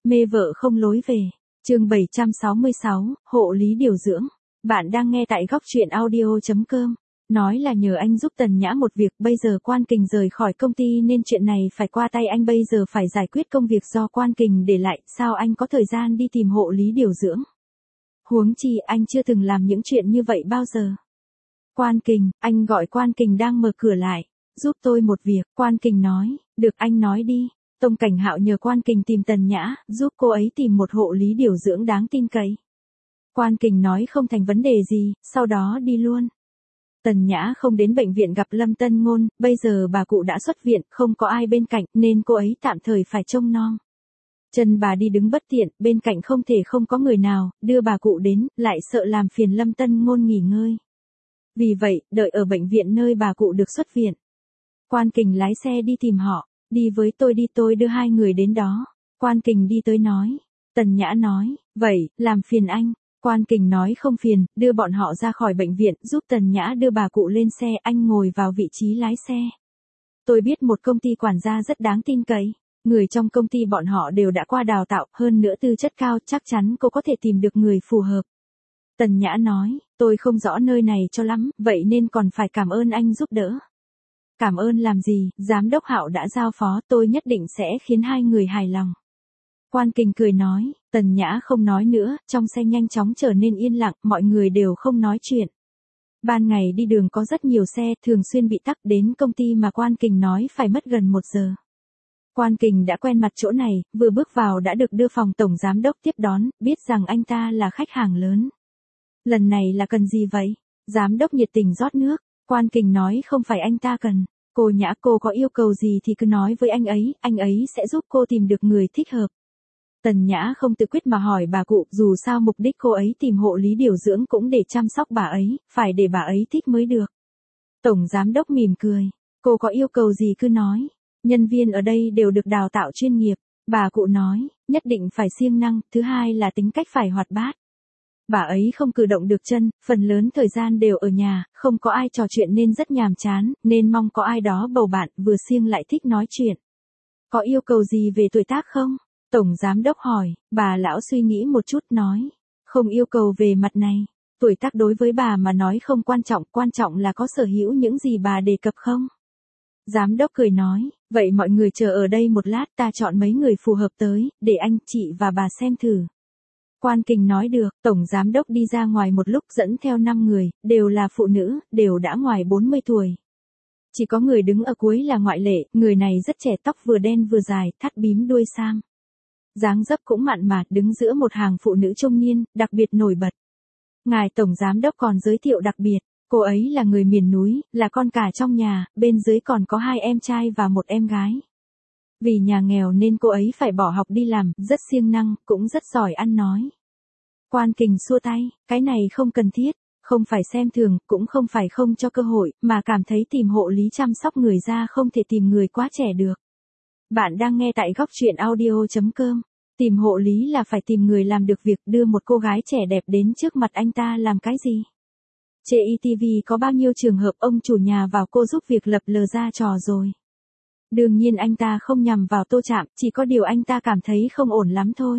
Mê vợ không lối về. Chương 766, hộ lý điều dưỡng. Bạn đang nghe tại góc truyện audio.com. Nói là nhờ anh giúp Tần Nhã một việc, bây giờ Quan Kình rời khỏi công ty nên chuyện này phải qua tay anh, bây giờ phải giải quyết công việc do Quan Kình để lại, sao anh có thời gian đi tìm hộ lý điều dưỡng? Huống chi anh chưa từng làm những chuyện như vậy bao giờ. Quan Kình, anh gọi Quan Kình đang mở cửa lại. Giúp tôi một việc, Quan Kình nói. Được, anh nói đi. Tông Cảnh Hạo nhờ Quan Kình tìm Tần Nhã, giúp cô ấy tìm một hộ lý điều dưỡng đáng tin cậy. Quan Kình nói không thành vấn đề gì, sau đó đi luôn. Tần Nhã không đến bệnh viện gặp Lâm Tân Ngôn, bây giờ bà cụ đã xuất viện, không có ai bên cạnh nên cô ấy tạm thời phải trông nom. Chân bà đi đứng bất tiện, bên cạnh không thể không có người nào, đưa bà cụ đến, lại sợ làm phiền Lâm Tân Ngôn nghỉ ngơi. Vì vậy, đợi ở bệnh viện nơi bà cụ được xuất viện. Quan Kình lái xe đi tìm họ. Đi với tôi đi, tôi đưa hai người đến đó. Quan Kình đi tới nói. Tần Nhã nói, vậy, làm phiền anh. Quan Kình nói không phiền, đưa bọn họ ra khỏi bệnh viện, giúp Tần Nhã đưa bà cụ lên xe, anh ngồi vào vị trí lái xe. Tôi biết một công ty quản gia rất đáng tin cậy. Người trong công ty bọn họ đều đã qua đào tạo, hơn nữa tư chất cao, chắc chắn cô có thể tìm được người phù hợp. Tần Nhã nói, tôi không rõ nơi này cho lắm, vậy nên còn phải cảm ơn anh giúp đỡ. Cảm ơn làm gì, giám đốc Hạo đã giao phó, tôi nhất định sẽ khiến hai người hài lòng. Quan Kình cười nói. Tần Nhã không nói nữa, trong xe nhanh chóng trở nên yên lặng, mọi người đều không nói chuyện. Ban ngày đi đường có rất nhiều xe, thường xuyên bị tắc, đến công ty mà Quan Kình nói phải mất gần 1 giờ. Quan Kình đã quen mặt chỗ này, vừa bước vào đã được đưa phòng tổng giám đốc tiếp đón, biết rằng anh ta là khách hàng lớn. Lần này là cần gì vậy? Giám đốc nhiệt tình rót nước. Quan Kình nói không phải anh ta cần. Cô Nhã, cô có yêu cầu gì thì cứ nói với anh ấy sẽ giúp cô tìm được người thích hợp. Tần Nhã không tự quyết mà hỏi bà cụ, dù sao mục đích cô ấy tìm hộ lý điều dưỡng cũng để chăm sóc bà ấy, phải để bà ấy thích mới được. Tổng giám đốc mỉm cười. Cô có yêu cầu gì cứ nói. Nhân viên ở đây đều được đào tạo chuyên nghiệp. Bà cụ nói, nhất định phải siêng năng, thứ hai là tính cách phải hoạt bát. Bà ấy không cử động được chân, phần lớn thời gian đều ở nhà, không có ai trò chuyện nên rất nhàm chán, nên mong có ai đó bầu bạn, vừa siêng lại thích nói chuyện. Có yêu cầu gì về tuổi tác không? Tổng giám đốc hỏi. Bà lão suy nghĩ một chút nói. Không yêu cầu về mặt này. Tuổi tác đối với bà mà nói không quan trọng là có sở hữu những gì bà đề cập không? Giám đốc cười nói. Vậy mọi người chờ ở đây một lát, ta chọn mấy người phù hợp tới, để anh, chị và bà xem thử. Quan Kình nói được, tổng giám đốc đi ra ngoài một lúc dẫn theo 5 người, đều là phụ nữ, đều đã ngoài 40 tuổi. Chỉ có người đứng ở cuối là ngoại lệ, người này rất trẻ, tóc vừa đen vừa dài, thắt bím đuôi sam. Dáng dấp cũng mặn mà, đứng giữa một hàng phụ nữ trung niên, đặc biệt nổi bật. Ngài tổng giám đốc còn giới thiệu đặc biệt, cô ấy là người miền núi, là con cả trong nhà, bên dưới còn có 2 em trai và 1 em gái. Vì nhà nghèo nên cô ấy phải bỏ học đi làm, rất siêng năng, cũng rất giỏi ăn nói. Quan Kình xua tay, cái này không cần thiết, không phải xem thường, cũng không phải không cho cơ hội, mà cảm thấy tìm hộ lý chăm sóc người ra không thể tìm người quá trẻ được. Bạn đang nghe tại góc truyện audio.com. Tìm hộ lý là phải tìm người làm được việc, đưa một cô gái trẻ đẹp đến trước mặt anh ta làm cái gì? Trên ETV có bao nhiêu trường hợp ông chủ nhà vào cô giúp việc lập lờ ra trò rồi. Đương nhiên anh ta không nhằm vào Tô Trạm, chỉ có điều anh ta cảm thấy không ổn lắm thôi.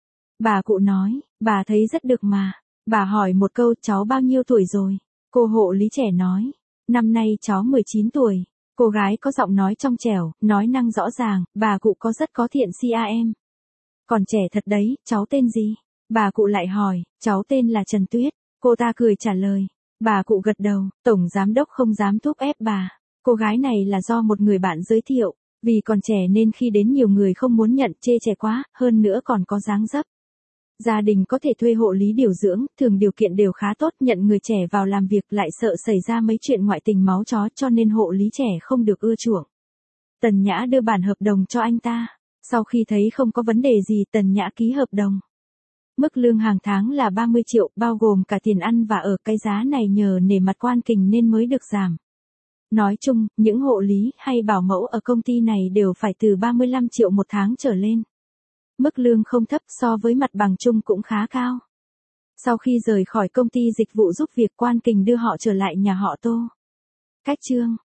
Bà cụ nói, bà thấy rất được mà. Bà hỏi một câu, cháu bao nhiêu tuổi rồi? Cô hộ lý trẻ nói, năm nay cháu 19 tuổi. Cô gái có giọng nói trong trẻo, nói năng rõ ràng, bà cụ có rất có thiện CRM. Còn trẻ thật đấy, cháu tên gì? Bà cụ lại hỏi, cháu tên là Trần Tuyết. Cô ta cười trả lời. Bà cụ gật đầu, tổng giám đốc không dám thúc ép bà. Cô gái này là do một người bạn giới thiệu, vì còn trẻ nên khi đến nhiều người không muốn nhận, chê trẻ quá, hơn nữa còn có dáng dấp. Gia đình có thể thuê hộ lý điều dưỡng, thường điều kiện đều khá tốt, nhận người trẻ vào làm việc lại sợ xảy ra mấy chuyện ngoại tình máu chó cho nên hộ lý trẻ không được ưa chuộng. Tần Nhã đưa bản hợp đồng cho anh ta. Sau khi thấy không có vấn đề gì, Tần Nhã ký hợp đồng. Mức lương hàng tháng là 30 triệu, bao gồm cả tiền ăn và ở, cái giá này nhờ nể mặt Quan Kình nên mới được giảm. Nói chung, những hộ lý hay bảo mẫu ở công ty này đều phải từ 35 triệu một tháng trở lên. Mức lương không thấp, so với mặt bằng chung cũng khá cao. Sau khi rời khỏi công ty dịch vụ giúp việc, Quan Kình đưa họ trở lại nhà họ Tô. Cách chương